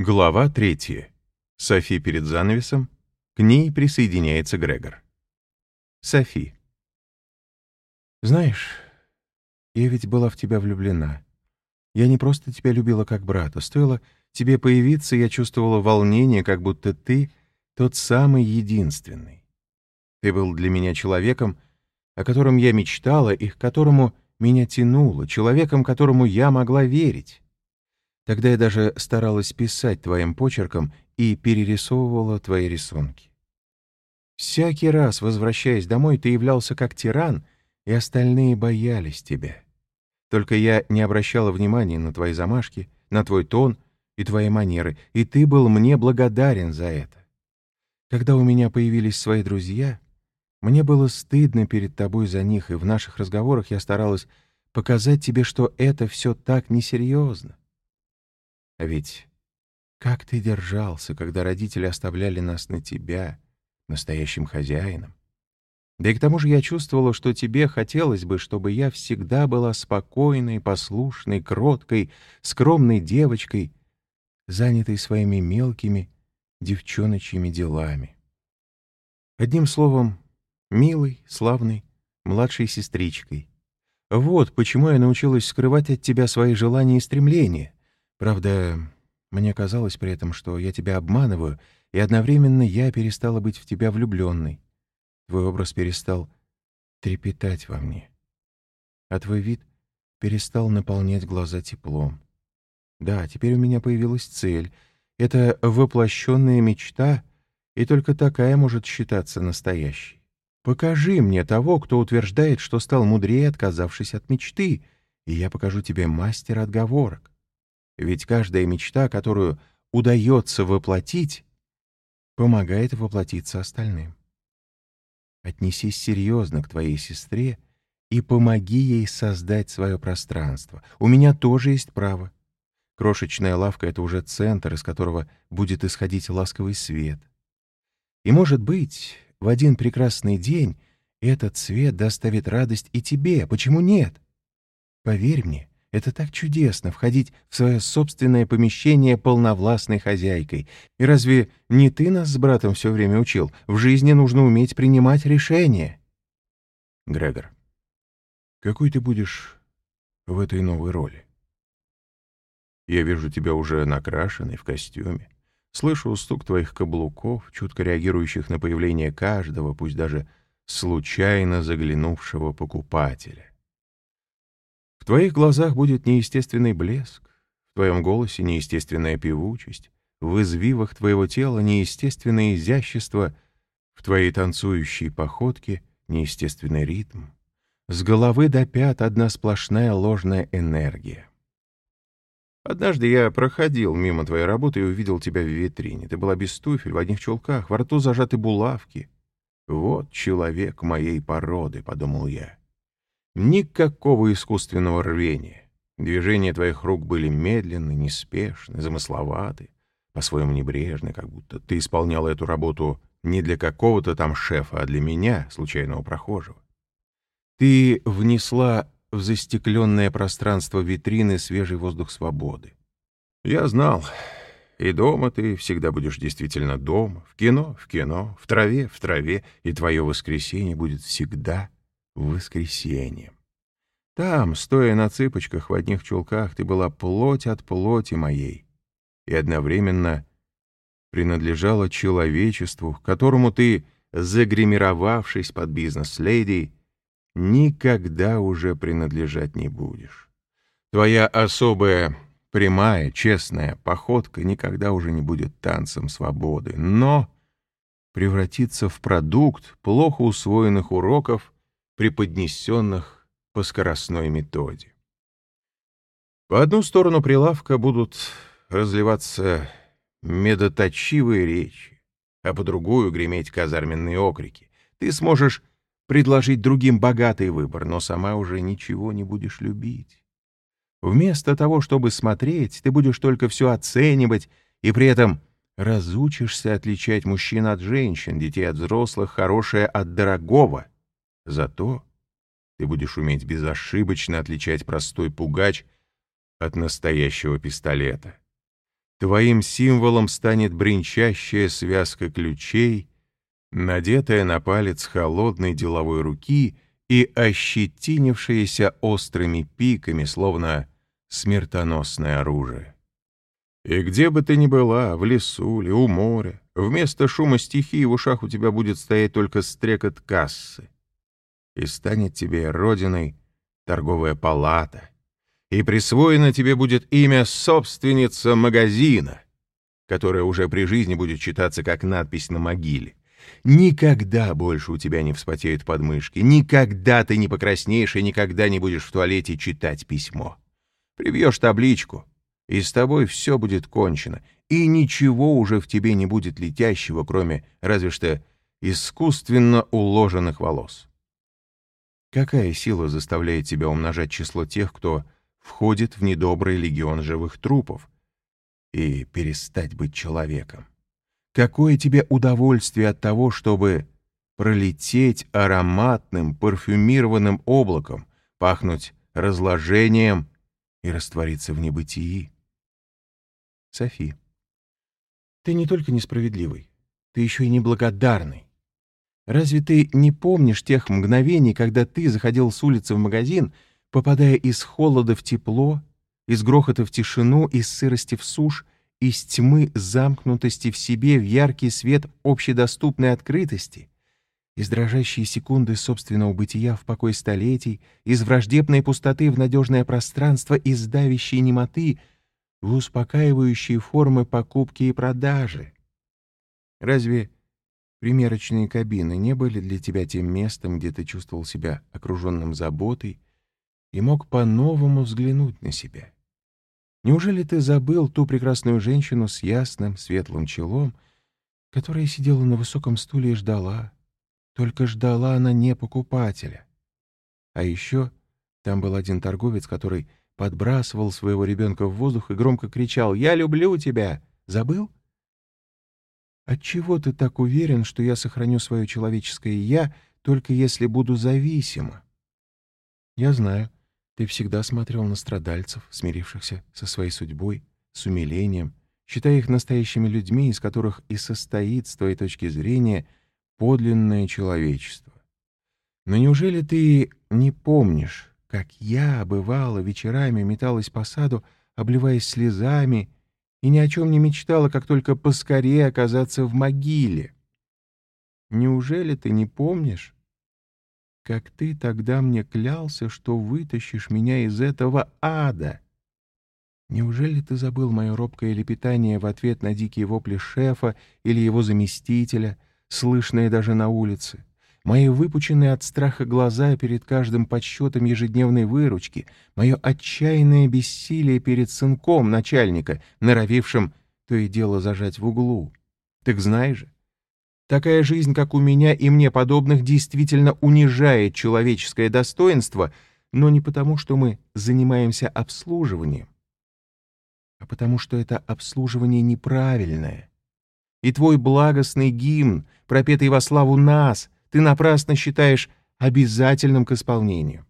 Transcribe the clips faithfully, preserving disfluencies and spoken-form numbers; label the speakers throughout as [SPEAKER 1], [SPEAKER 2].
[SPEAKER 1] Глава третья. Софи перед занавесом. К ней присоединяется Грегор. Софи.
[SPEAKER 2] Знаешь, я ведь была в тебя влюблена. Я не просто тебя любила как брата. Стоило тебе появиться, я чувствовала волнение, как будто ты тот самый единственный. Ты был для меня человеком, о котором я мечтала и к которому меня тянуло, человеком, которому я могла верить. Тогда я даже старалась писать твоим почерком и перерисовывала твои рисунки. Всякий раз, возвращаясь домой, ты являлся как тиран, и остальные боялись тебя. Только я не обращала внимания на твои замашки, на твой тон и твои манеры, и ты был мне благодарен за это. Когда у меня появились свои друзья, мне было стыдно перед тобой за них, и в наших разговорах я старалась показать тебе, что это все так несерьезно. А ведь как ты держался, когда родители оставляли нас на тебя, настоящим хозяином? Да и к тому же я чувствовала, что тебе хотелось бы, чтобы я всегда была спокойной, послушной, кроткой, скромной девочкой, занятой своими мелкими девчоночьими делами. Одним словом, милой, славной, младшей сестричкой. Вот почему я научилась скрывать от тебя свои желания и стремления. Правда, мне казалось при этом, что я тебя обманываю, и одновременно я перестала быть в тебя влюбленной. Твой образ перестал трепетать во мне, а твой вид перестал наполнять глаза теплом. Да, теперь у меня появилась цель. Это воплощенная мечта, и только такая может считаться настоящей. Покажи мне того, кто утверждает, что стал мудрее, отказавшись от мечты, и я покажу тебе мастера отговорок. Ведь каждая мечта, которую удается воплотить, помогает воплотиться остальным. Отнесись серьезно к твоей сестре и помоги ей создать свое пространство. У меня тоже есть право. Крошечная лавка — это уже центр, из которого будет исходить ласковый свет. И, может быть, в один прекрасный день этот свет доставит радость и тебе. Почему нет? Поверь мне, это так чудесно — входить в свое собственное помещение полновластной хозяйкой. И разве не ты нас с братом все время учил? В жизни нужно уметь принимать решения. Грегор, какой ты будешь в этой новой роли? Я вижу тебя уже накрашенной в костюме. Слышу стук твоих каблуков, чутко реагирующих на появление каждого, пусть даже случайно заглянувшего покупателя. В твоих глазах будет неестественный блеск, в твоем голосе неестественная певучесть, в извивах твоего тела неестественное изящество, в твоей танцующей походке неестественный ритм. С головы до пят одна сплошная ложная энергия. Однажды я проходил мимо твоей работы и увидел тебя в витрине. Ты была без туфель, в одних чулках, во рту зажаты булавки. «Вот человек моей породы», — подумал я. Никакого искусственного рвения. Движения твоих рук были медленны, неспешны, замысловаты, по-своему небрежны, как будто ты исполняла эту работу не для какого-то там шефа, а для меня, случайного прохожего. Ты внесла в застекленное пространство витрины свежий воздух свободы. Я знал, и дома ты всегда будешь действительно дома, в кино — в кино, в траве — в траве, и твое воскресенье будет всегда воскресеньем. Там, стоя на цыпочках в одних чулках, ты была плоть от плоти моей и одновременно принадлежала человечеству, которому ты, загримировавшись под бизнес-леди, никогда уже принадлежать не будешь. Твоя особая, прямая, честная походка никогда уже не будет танцем свободы, но превратится в продукт плохо усвоенных уроков, преподнесенных по скоростной методе. По одну сторону прилавка будут разливаться медоточивые речи, а по другую греметь казарменные окрики. Ты сможешь предложить другим богатый выбор, но сама уже ничего не будешь любить. Вместо того, чтобы смотреть, ты будешь только все оценивать и при этом разучишься отличать мужчин от женщин, детей от взрослых, хорошее от дорогого. Зато ты будешь уметь безошибочно отличать простой пугач от настоящего пистолета.
[SPEAKER 1] Твоим символом станет бренчащая связка ключей, надетая на палец холодной деловой руки и ощетинившаяся острыми пиками, словно смертоносное оружие. И где бы ты ни была, в лесу ли, у моря, вместо шума стихии в ушах у тебя будет стоять только стрекот кассы. И станет тебе родиной торговая палата, и присвоено тебе будет имя собственница магазина, которая уже при жизни будет читаться как надпись на могиле. Никогда больше у тебя не вспотеют подмышки, никогда ты не покраснеешь и никогда не будешь в туалете читать письмо. Прибьешь табличку, и с тобой все будет кончено, и ничего уже в тебе не будет летящего, кроме разве что искусственно уложенных волос. Какая сила заставляет тебя умножать число тех, кто входит в недобрый легион живых трупов, и перестать быть человеком? Какое тебе удовольствие от того, чтобы пролететь ароматным, парфюмированным облаком, пахнуть разложением и раствориться в небытии? Софи, ты не только несправедливый, ты еще и неблагодарный. Разве ты не помнишь тех мгновений, когда ты заходил с улицы в магазин, попадая из холода в тепло, из грохота в тишину, из сырости в сушь, из тьмы замкнутости в себе в яркий свет общедоступной открытости, из дрожащей секунды собственного бытия в покой столетий, из враждебной пустоты в надежное пространство, из давящей немоты в успокаивающие формы покупки и продажи? Разве примерочные кабины не были для тебя тем местом, где ты чувствовал себя окруженным заботой и мог по-новому взглянуть на себя? Неужели ты забыл ту прекрасную женщину с ясным, светлым челом, которая сидела на высоком стуле и ждала? Только ждала она не покупателя. А еще там был один торговец, который подбрасывал своего ребенка в воздух и громко кричал: «Я люблю тебя!» Забыл? Отчего ты так уверен, что я сохраню свое человеческое «я», только если буду зависима? Я знаю. Ты всегда смотрел на страдальцев, смирившихся со своей судьбой, с умилением, считая их настоящими людьми, из которых и состоит, с твоей точки зрения, подлинное человечество. Но неужели ты не помнишь, как я, бывало, вечерами металась по саду, обливаясь слезами, и ни о чем не мечтала, как только поскорее оказаться в могиле? Неужели ты не помнишь, как ты тогда мне клялся, что вытащишь меня из этого ада? Неужели ты забыл мое робкое лепетание в ответ на дикие вопли шефа или его заместителя, слышные даже на улице? Мои выпученные от страха глаза перед каждым подсчетом ежедневной выручки, мое отчаянное бессилие перед сынком начальника, норовившим то и дело зажать в углу. Так знаешь же, такая жизнь, как у меня и мне подобных, действительно унижает человеческое достоинство, но не потому, что мы занимаемся обслуживанием, а потому что это обслуживание неправильное. И твой благостный гимн, пропетый во славу нас, ты напрасно считаешь обязательным к исполнению.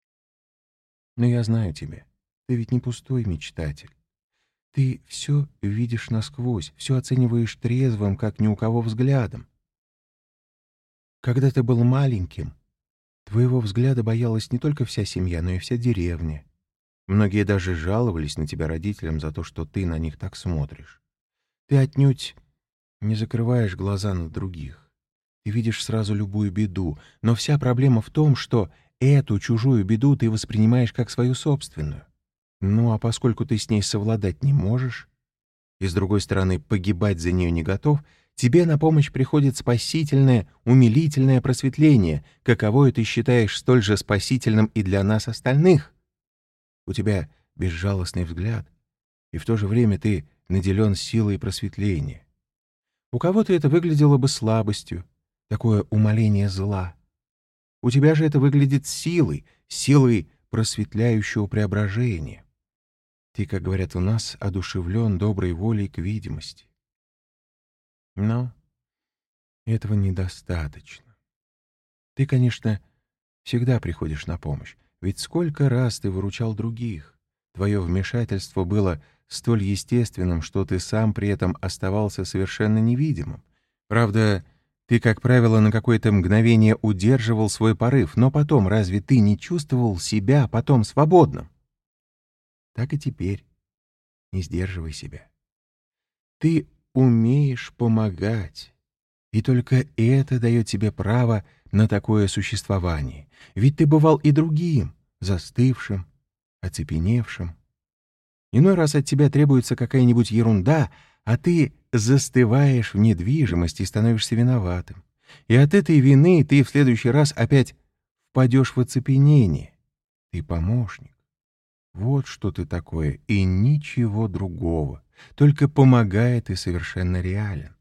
[SPEAKER 1] Но я знаю тебя. Ты ведь не пустой мечтатель. Ты все видишь насквозь, все оцениваешь трезвым, как ни у кого взглядом. Когда ты был маленьким, твоего взгляда боялась не только вся семья, но и вся деревня. Многие даже жаловались на тебя родителям за то, что ты на них так смотришь. Ты отнюдь не закрываешь глаза на других. Ты видишь сразу любую беду, но вся проблема в том, что эту чужую беду ты воспринимаешь как свою собственную. Ну а поскольку ты с ней совладать не можешь, и, с другой стороны, погибать за нее не готов, тебе на помощь приходит спасительное, умилительное просветление, каковое ты считаешь столь же спасительным и для нас остальных. У тебя безжалостный взгляд, и в то же время ты наделен силой просветления. У кого-то это выглядело бы слабостью, такое умаление зла. У тебя же это выглядит силой, силой просветляющего преображения. Ты, как говорят у нас, одушевлен доброй волей к видимости. Но этого недостаточно. Ты, конечно, всегда приходишь на помощь, ведь сколько раз ты выручал других. Твое вмешательство было
[SPEAKER 2] столь естественным, что ты сам при этом оставался совершенно невидимым. Правда, ты, как правило, на какое-то мгновение удерживал свой порыв, но потом разве ты не чувствовал себя потом свободным? Так и теперь. Не сдерживай себя. Ты умеешь помогать, и только это дает тебе право на такое существование. Ведь ты бывал и другим, застывшим, оцепеневшим. Иной раз от тебя требуется какая-нибудь ерунда, а ты застываешь в недвижимости и становишься виноватым. И от этой вины ты в следующий раз опять впадешь в оцепенение. Ты помощник. Вот что ты такое, и ничего другого. Только помогает и совершенно реален.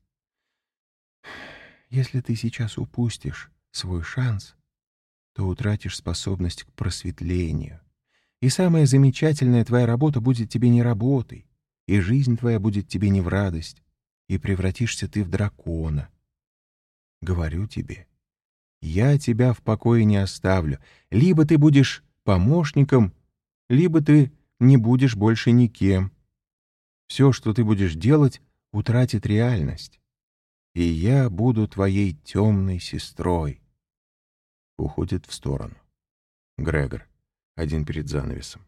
[SPEAKER 2] Если ты сейчас упустишь свой шанс, то утратишь способность к просветлению. И самая замечательная твоя работа будет тебе не работой, и жизнь твоя будет тебе не в радость, и превратишься ты в дракона. Говорю тебе, я тебя в покое не оставлю. Либо ты будешь помощником, либо ты не будешь больше никем. Все, что ты будешь делать, утратит реальность. И я буду твоей темной сестрой. Уходит в сторону. Грегор, один перед занавесом.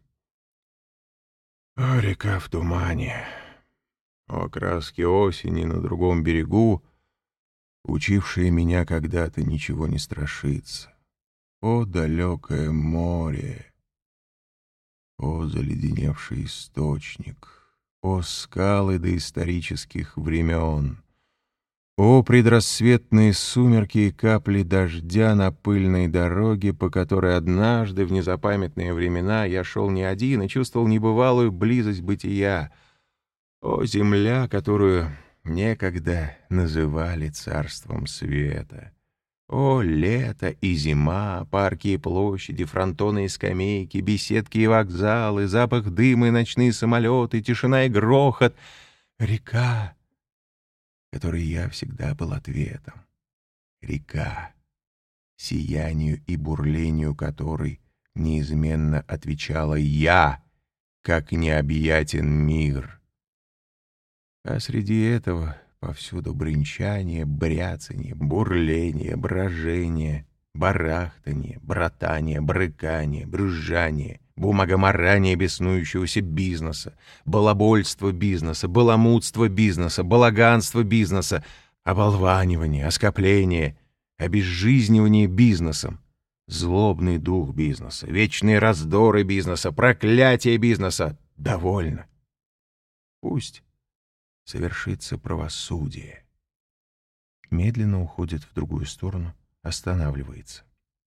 [SPEAKER 2] О, река в тумане. О, краски осени на другом берегу, учившие меня когда-то ничего не страшиться. О, далекое море. О, заледеневший источник. О, скалы доисторических времен. О, предрассветные сумерки и капли дождя на пыльной дороге, по которой однажды в незапамятные времена я шел не один и чувствовал небывалую близость бытия. О, земля, которую некогда называли царством света. О, лето и зима, парки и площади, фронтоны и скамейки, беседки и вокзалы, запах дыма и ночные самолеты, тишина и грохот. Река, которой я всегда был ответом. Река, сиянию и бурлению которой неизменно отвечала я, как необъятен мир. А среди этого повсюду бренчание, бряцанье, бурление, брожение, барахтанье, братание, брыкание, брюзжание, бумагоморание беснующегося бизнеса, балабольство бизнеса, баламутство бизнеса, балаганство бизнеса, оболванивание, оскопление, обезжизнивание бизнесом, злобный дух бизнеса, вечные раздоры бизнеса, проклятие бизнеса. Довольно. Пусть совершится правосудие. Медленно уходит в другую сторону, останавливается.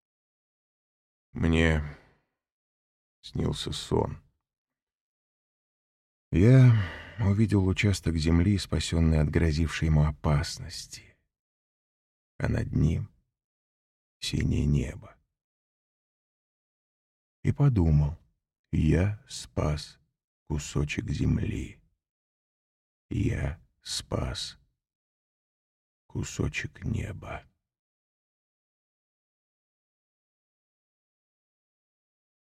[SPEAKER 2] Мне снился сон. Я увидел участок земли, спасенный от грозившей ему опасности, а над ним синее небо. И подумал, я спас кусочек земли. Я спас кусочек неба.